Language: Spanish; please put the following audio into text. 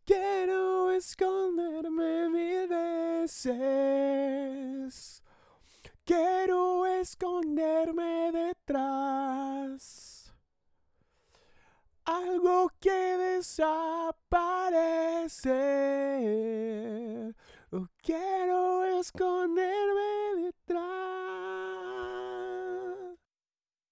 Quiero esconderme mil veces. Quiero esconderme detrás. Algo que desaparece. Quiero esconderme